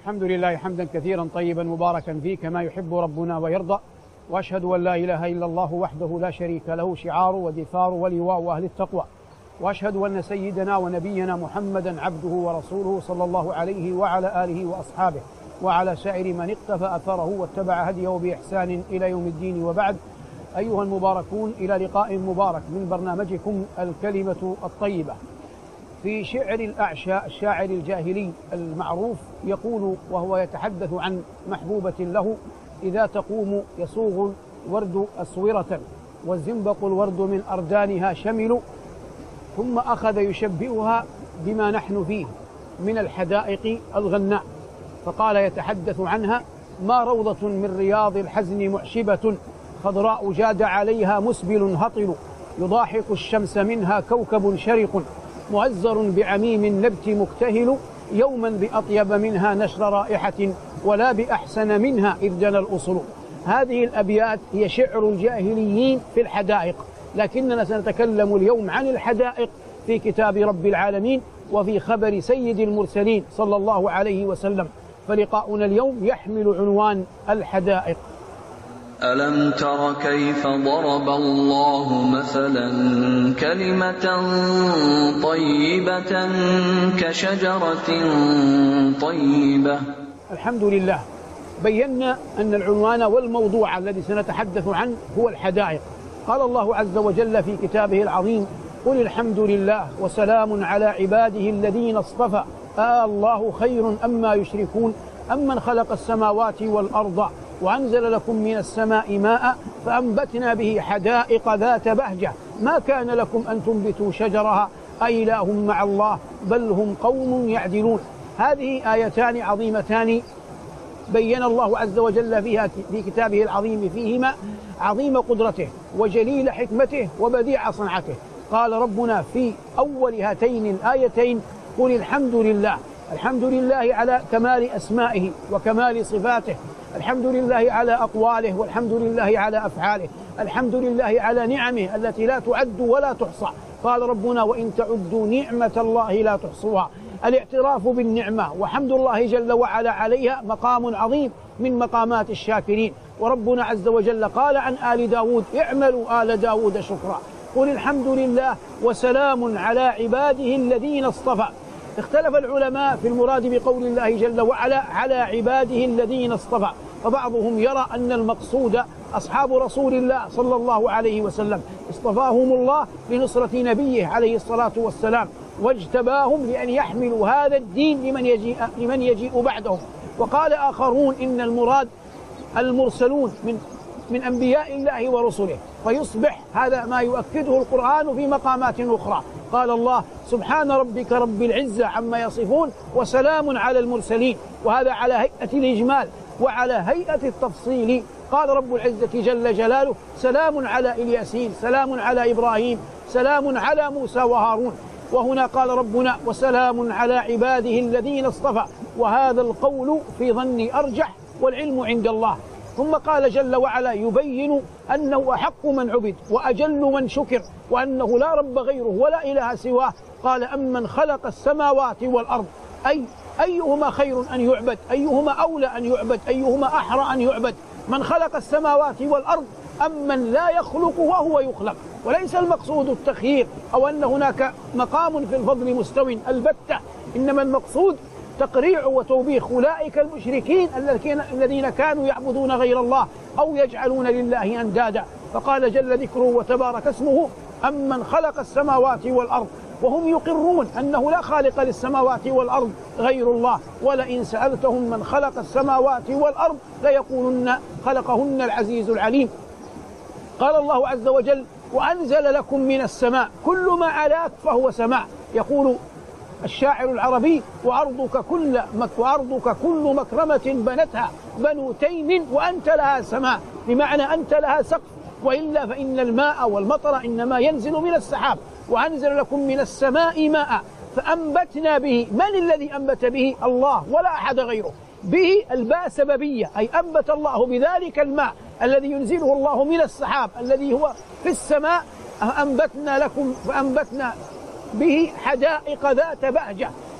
الحمد لله حمدا كثيرا طيبا مباركا فيه كما يحب ربنا ويرضى، وأشهد أن لا إله إلا الله وحده لا شريك له شعار ودثار ولواء أهل التقوى، وأشهد أن سيدنا ونبينا محمدا عبده ورسوله صلى الله عليه وعلى آله وأصحابه وعلى سائر من اقتفى أثره واتبع هديه بإحسان إلى يوم الدين. وبعد، أيها المباركون، إلى لقاء مبارك من برنامجكم الكلمة الطيبة. في شعر الأعشى الشاعر الجاهلي المعروف يقول وهو يتحدث عن محبوبة له: إذا تقوم يصوغ الورد أسورة والزنبق الورد من أردانها شمل. ثم أخذ يشبهها بما نحن فيه من الحدائق الغناء، فقال يتحدث عنها: ما روضة من رياض الحزن معشبة خضراء جاد عليها مسبل هطل يضاحك الشمس منها كوكب شرق مؤزر بعميم النبت مكتهل يوما بأطيب منها نشر رائحة ولا بأحسن منها إذ جنى الأصل. هذه الأبيات هي شعر الجاهليين في الحدائق، لكننا سنتكلم اليوم عن الحدائق في كتاب رب العالمين وفي خبر سيد المرسلين صلى الله عليه وسلم. فلقاؤنا اليوم يحمل عنوان الحدائق. ألم تر كيف ضرب الله مثلا كلمة طيبة كشجرة طيبة. الحمد لله، بينا أن العنوان والموضوع الذي سنتحدث عنه هو الحدائق. قال الله عز وجل في كتابه العظيم: قل الحمد لله وسلام على عباده الذين اصطفى الله خير أما يشركون أمن خلق السماوات والأرض وأنزل لكم من السماء ماء فأنبتنا به حدائق ذات بهجة ما كان لكم أن تنبتوا شجرها أإله مع الله بل هم قوم يعدلون. هذه آيتان عظيمتان بين الله عز وجل فيها في كتابه العظيم فيهما عظيم قدرته وجليل حكمته وبديع صنعته. قال ربنا في أول هاتين الآيتين: قل الحمد لله. الحمد لله على كمال أسمائه وكمال صفاته، الحمد لله على أقواله والحمد لله على أفعاله، الحمد لله على نعمه التي لا تعد ولا تحصى. قال ربنا: وإن تعدوا نعمة الله لا تحصوها. الاعتراف بالنعمة وحمد الله جل وعلا عليها مقام عظيم من مقامات الشاكرين. وربنا عز وجل قال عن آل داود: اعملوا آل داود شكرا. قل الحمد لله وسلام على عباده الذين اصطفى. اختلف العلماء في المراد بقول الله جل وعلا على عباده الذين اصطفى، فبعضهم يرى أن المقصود أصحاب رسول الله صلى الله عليه وسلم، اصطفاهم الله لنصرة نبيه عليه الصلاة والسلام، واجتباهم لأن يحملوا هذا الدين لمن يجيء بعدهم. وقال آخرون إن المراد المرسلون من أنبياء الله ورسله، فيصبح هذا ما يؤكده القرآن في مقامات أخرى. قال الله: سبحان ربك رب العزة عما يصفون وسلام على المرسلين، وهذا على هيئة الإجمال وعلى هيئة التفصيل. قال رب العزة جل جلاله: سلام على الياسين، سلام على إبراهيم، سلام على موسى وهارون. وهنا قال ربنا: وسلام على عباده الذين اصطفى، وهذا القول في ظني أرجح والعلم عند الله. ثم قال جل وعلا يبين أنه أحق من عبد وأجل من شكر، وأنه لا رب غيره ولا إله سواه. قال: أمن خلق السماوات والأرض، أي أيهما خير أن يعبد، أيهما أولى أن يعبد، أيهما أحرى أن يعبد؟ من خلق السماوات والأرض أم من لا يخلق وهو يخلق. وليس المقصود التخيير أو أن هناك مقام في الفضل مستو البتة، إنما المقصود تقريع وتوبيخ أولئك المشركين الذين كانوا يعبدون غير الله أو يجعلون لله أندادا. فقال جل ذكره وتبارك اسمه: أمن خلق السماوات والأرض، وهم يقرون أنه لا خالق للسماوات والأرض غير الله. ولئن سألتهم من خلق السماوات والأرض ليقولن خلقهن العزيز العليم. قال الله عز وجل: وأنزل لكم من السماء كل ما علاك فهو سماء. يقول الشاعر العربي: وأرضك كل مكرمة بنتها بنو تيم وأنت لها سماء، بمعنى أنت لها سقف، وإلا فإن الماء والمطر إنما ينزل من السحاب. وأنزل لكم من السماء ماء فأنبتنا به. من الذي أنبت به؟ الله ولا أحد غيره. به الباء سببية، أي أنبت الله بذلك الماء الذي ينزله الله من السحاب الذي هو في السماء. فأنبتنا به حدائق ذات بهجة.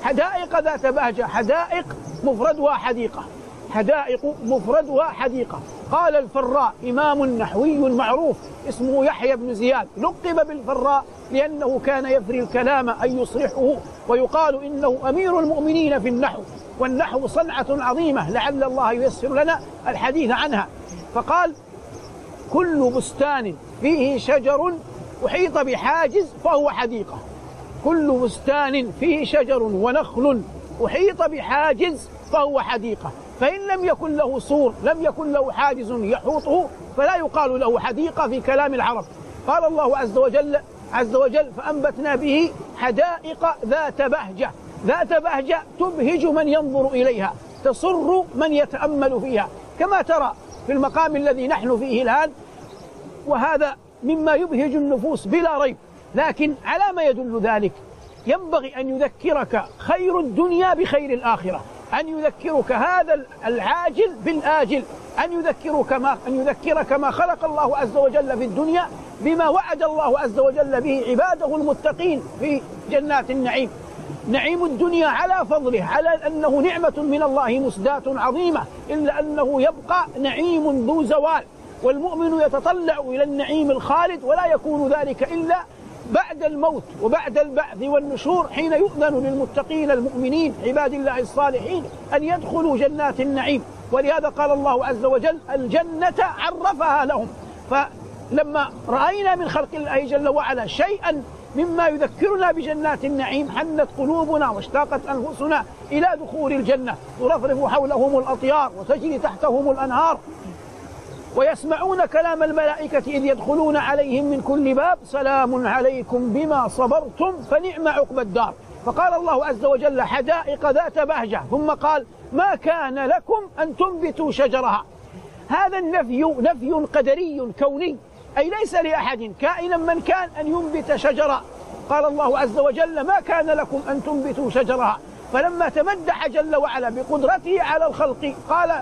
حدائق ذات بهجة. حدائق مفردها حديقة، حدائق مفردها حديقة. قال الفراء إمام نحوي معروف اسمه يحيى بن زياد، لقب بالفراء لأنه كان يفري الكلام أي يصرحه، ويقال إنه أمير المؤمنين في النحو، والنحو صنعة عظيمة لعل الله ييسر لنا الحديث عنها. فقال كل بستان فيه شجر أحيط بحاجز فهو حديقة. كل بستان فيه شجر ونخل أحيط بحاجز فهو حديقة. فإن لم يكن له سور، لم يكن له حاجز يحوطه، فلا يقال له حديقة في كلام العرب. قال الله عز وجل فأنبتنا به حدائق ذات بهجة. ذات بهجة تبهج من ينظر إليها، تسر من يتأمل فيها، كما ترى في المقام الذي نحن فيه الآن، وهذا مما يبهج النفوس بلا ريب. لكن على ما يدل ذلك؟ ينبغي أن يذكرك خير الدنيا بخير الآخرة، أن يذكرك هذا العاجل بالآجل، أن يذكرك ما خلق الله عز وجل في الدنيا بما وعد الله عز وجل به عباده المتقين في جنات النعيم. نعيم الدنيا على فضله، على أنه نعمة من الله مسداة عظيمة، إلا أنه يبقى نعيم ذو زوال، والمؤمن يتطلع إلى النعيم الخالد، ولا يكون ذلك إلا بعد الموت وبعد البعث والنشور، حين يؤذن للمتقين المؤمنين عباد الله الصالحين أن يدخلوا جنات النعيم. ولهذا قال الله عز وجل الجنة عرفها لهم. فلما رأينا من خلق الله جل وعلا شيئا مما يذكرنا بجنات النعيم حنت قلوبنا واشتاقت أنفسنا إلى دخول الجنة، ترفرف حولهم الأطيار وتجري تحتهم الأنهار، ويسمعون كلام الملائكة إذ يدخلون عليهم من كل باب سلام عليكم بما صبرتم فنعم عقبى الدار. فقال الله عز وجل حدائق ذات بهجة، ثم قال ما كان لكم أن تنبتوا شجرها. هذا النفي نفي قدري كوني، أي ليس لأحد كائنا من كان أن ينبت شجرا. قال الله عز وجل ما كان لكم أن تنبتوا شجرها. فلما تمدح جل وعلا بقدرته على الخلق قال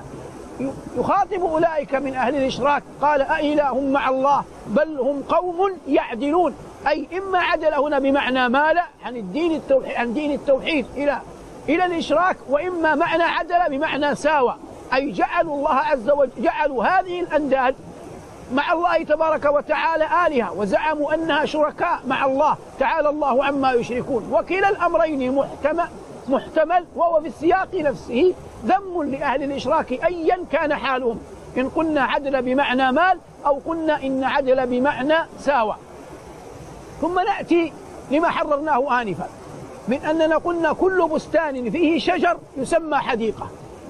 يخاطب أولئك من أهل الإشراك، قال أإله مع الله بل هم قوم يعدلون. أي إما عدل هنا بمعنى مال عن دين التوحيد إلى الإشراك، وإما معنى عدل بمعنى ساوى، أي جعلوا الله عز وجل، جعلوا هذه الأنداد مع الله تبارك وتعالى آلهة، وزعموا أنها شركاء مع الله تعالى الله عما يشركون. وكلا الأمرين محتمل، وهو في السياق نفسه ذم لأهل الإشراك أيا كان حالهم، إن قلنا عدل بمعنى مال أو قلنا إن عدل بمعنى ساوى. ثم نأتي لما حررناه آنفا من أننا قلنا كل بستان فيه شجر يسمى حديقة.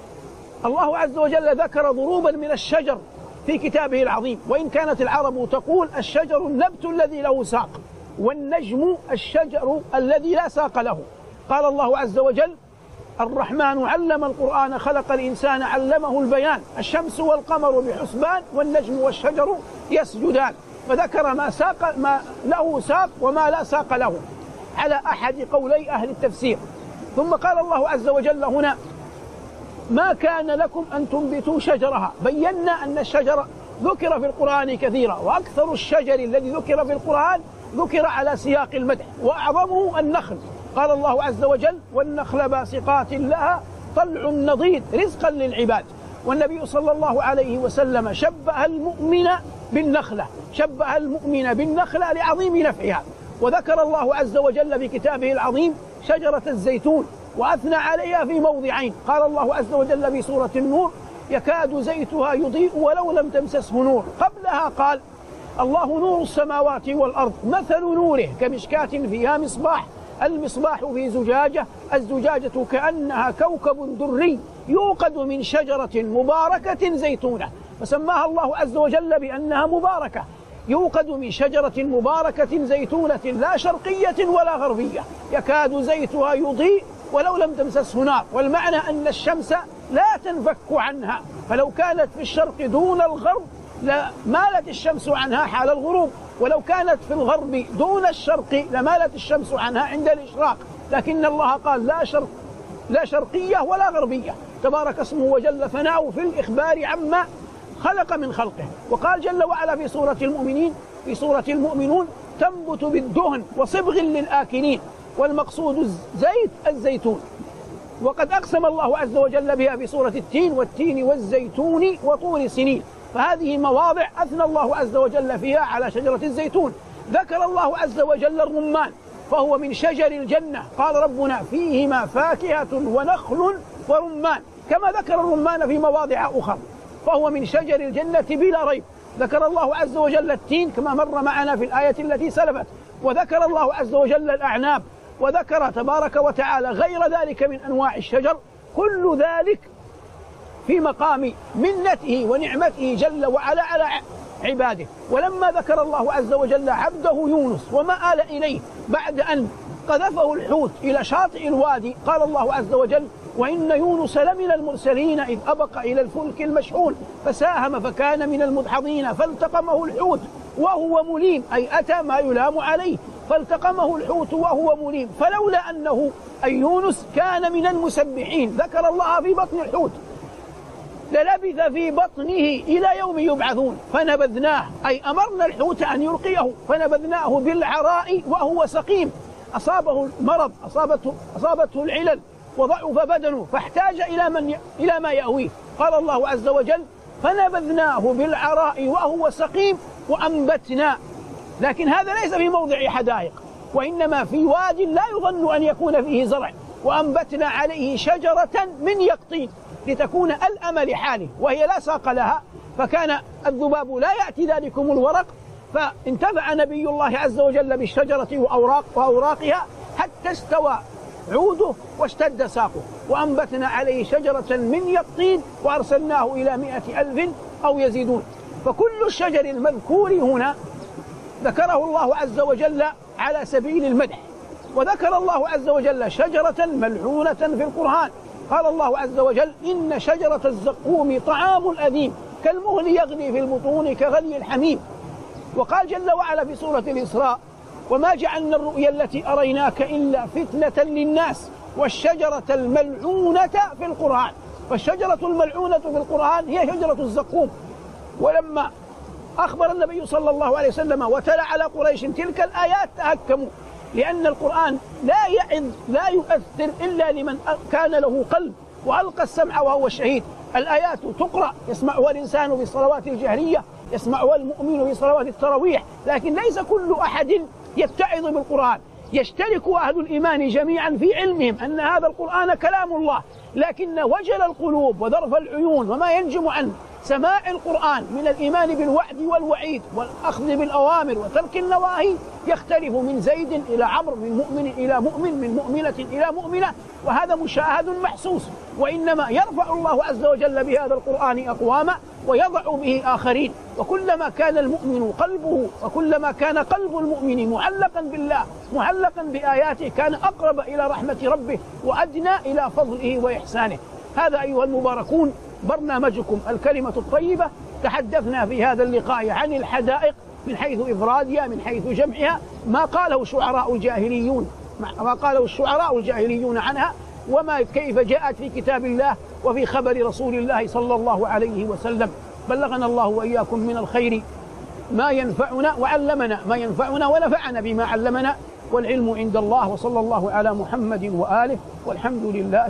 الله عز وجل ذكر ضروبا من الشجر في كتابه العظيم، وإن كانت العرب تقول الشجر النبت الذي له ساق، والنجم الشجر الذي لا ساق له. قال الله عز وجل الرحمن علم القرآن خلق الإنسان علمه البيان، الشمس والقمر بحسبان والنجم والشجر يسجدان. فذكر ما له ساق وما لا ساق له على أحد قولي أهل التفسير. ثم قال الله عز وجل هنا ما كان لكم أن تنبتوا شجرها. بينا أن الشجر ذكر في القرآن كثيرا، وأكثر الشجر الذي ذكر في القرآن ذكر على سياق المدح، وأعظمه النخل. قال الله عز وجل والنخل باسقات لها طلع نضيد رزقا للعباد. والنبي صلى الله عليه وسلم شبه المؤمن بالنخلة لعظيم نفعها. وذكر الله عز وجل في كتابه العظيم شجرة الزيتون وأثنى عليها في موضعين. قال الله عز وجل في سورة النور يكاد زيتها يضيء ولو لم تمسسه نور. قبلها قال الله نور السماوات والأرض مثل نوره كمشكاة فيها مصباح، المصباح في زجاجة، الزجاجة كأنها كوكب دري يوقد من شجرة مباركة زيتونة. فسماها الله عز وجل بأنها مباركة، يوقد من شجرة مباركة زيتونة لا شرقية ولا غربية يكاد زيتها يضيء ولو لم تمسسه نار. والمعنى أن الشمس لا تنفك عنها، فلو كانت في الشرق دون الغرب لمالت الشمس عنها حال الغروب، ولو كانت في الغرب دون الشرق لمالت الشمس عنها عند الإشراق. لكن الله قال لا شرقية ولا غربية، تبارك اسمه وجل ثناؤه في الإخبار عما خلق من خلقه. وقال جل وعلا في سورة المؤمنون تنبت بالدهن وصبغ للآكلين. والمقصود زيت الزيتون. وقد أقسم الله عز وجل بها في سورة التين: والتين والزيتون وطور سينين. فهذه مواضع أثنى الله عز وجل فيها على شجرة الزيتون. ذكر الله عز وجل الرمان فهو من شجر الجنة، قال ربنا: فيهما فاكهة ونخل ورمان، كما ذكر الرمان في مواضع أخرى، فهو من شجر الجنة بلا ريب. ذكر الله عز وجل التين كما مر معنا في الآية التي سلفت، وذكر الله عز وجل الأعناب، وذكر تبارك وتعالى غير ذلك من أنواع الشجر. كل ذلك في مقام منته ونعمته جل وعلا على عباده. ولما ذكر الله عز وجل عبده يونس وما آل إليه بعد أن قذفه الحوت إلى شاطئ الوادي، قال الله عز وجل: وإن يونس لمن المرسلين إذ أبق إلى الفلك المشحون فساهم فكان من المدحضين فالتقمه الحوت وهو مليم، أي أتى ما يلام عليه، فالتقمه الحوت وهو مليم فلولا أنه أي يونس كان من المسبحين. ذكر الله في بطن الحوت: للبث في بطنه إلى يوم يبعثون فنبذناه، أي أمرنا الحوت أن يلقيه فنبذناه بالعراء وهو سقيم، أصابه المرض، أصابته العلل وضعف بدنه فاحتاج إلى ما يأويه. قال الله عز وجل: فنبذناه بالعراء وهو سقيم وأنبتنا. لكن هذا ليس في موضع حدائق، وإنما في واد لا يظن أن يكون فيه زرع. وأنبتنا عليه شجرة من يقطين لتكون ألأم لحاله وهي لا ساق لها، فكان الذباب لا يأتي ذلكم الورق، فانتفع نبي الله عز وجل بالشجرة وأوراقها حتى استوى عوده واشتد ساقه. وأنبتنا عليه شجرة من يقطين وأرسلناه إلى 100,000 أو يزيدون. فكل الشجر المذكور هنا ذكره الله عز وجل على سبيل المدح. وذكر الله عز وجل شجرة ملعونة في القرآن، قال الله عز وجل: إن شجرة الزقوم طعام الأثيم كالمهل يغلي في البطون كغلي الحميم. وقال جل وعلا في سورة الإسراء: وما جعلنا الرؤيا التي أريناك إلا فتنة للناس والشجرة الملعونة في القرآن. فالشجرة الملعونة في القرآن هي شجرة الزقوم. ولما أخبر النبي صلى الله عليه وسلم وتلا على قريش تلك الآيات تهكموا، لأن القرآن لا يؤثر إلا لمن كان له قلب وألقى السمع وهو الشهيد. الآيات تقرأ يسمعها الإنسان في الصلوات الجهرية، يسمعها المؤمن في صلوات التراويح، لكن ليس كل أحد يتعظ بالقرآن. يشترك أهل الإيمان جميعا في علمهم أن هذا القرآن كلام الله، لكن وجل القلوب وذرف العيون وما ينجم عن سماع القرآن من الإيمان بالوعد والوعيد والأخذ بالأوامر وترك النواهي يختلف من زيد إلى عمرو، من مؤمن إلى مؤمن، من مؤمنة إلى مؤمنة، وهذا مشاهد محسوس. وإنما يرفع الله عز وجل بهذا القرآن أقواما ويضع به آخرين. وكلما كان المؤمن قلبه وكلما كان قلب المؤمن معلقا بالله معلقا بآياته كان أقرب إلى رحمة ربه وأدنى إلى فضله وإحسانه. هذا أيها المباركون برنامجكم الكلمة الطيبة. تحدثنا في هذا اللقاء عن الحدائق من حيث إفرادها، من حيث جمعها، ما قاله الشعراء الجاهليون عنها، وما كيف جاءت في كتاب الله وفي خبر رسول الله صلى الله عليه وسلم. بلغنا الله وإياكم من الخير ما ينفعنا وعلمنا ما ينفعنا ونفعنا بما علمنا، والعلم عند الله. وصلى الله على محمد وآله، والحمد لله.